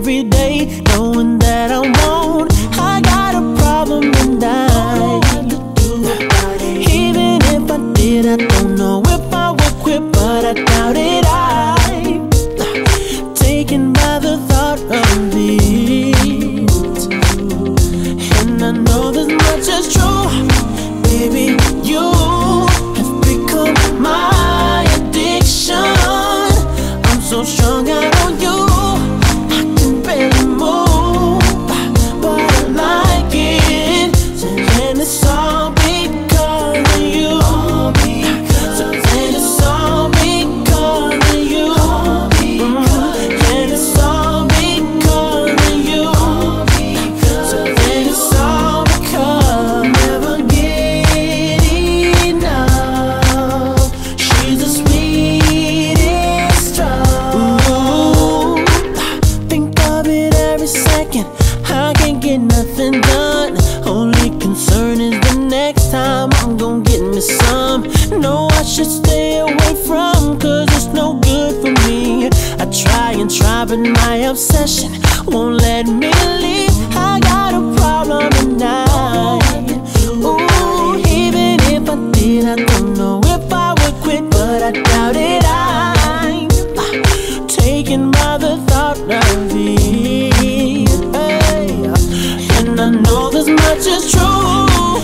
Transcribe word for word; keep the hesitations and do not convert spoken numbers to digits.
every day, knowing that I won't. I got a problem tonight. Even if I did, I don't know if I would quit, but I doubt it. I'm taken by the thought of it, and I know this much is true. Baby, you have become my addiction. I'm so strung out on you, I can barely move, but I like it, and it's all because of you. So then it's all because of you, and it's all because of you. So then it's all because never get enough. She's the sweetest drug. Ooh, think of it every second. I can't get nothing done. Only concern is the next time I'm gonna get me some. No, I should stay away from, cause it's no good for me. I try and try, but my obsession won't let me leave. I got a problem tonight. Ooh, even if I did, I don't know if I would quit, but I doubt it. I'm taken by the thought of it, hey. And I know this much is true.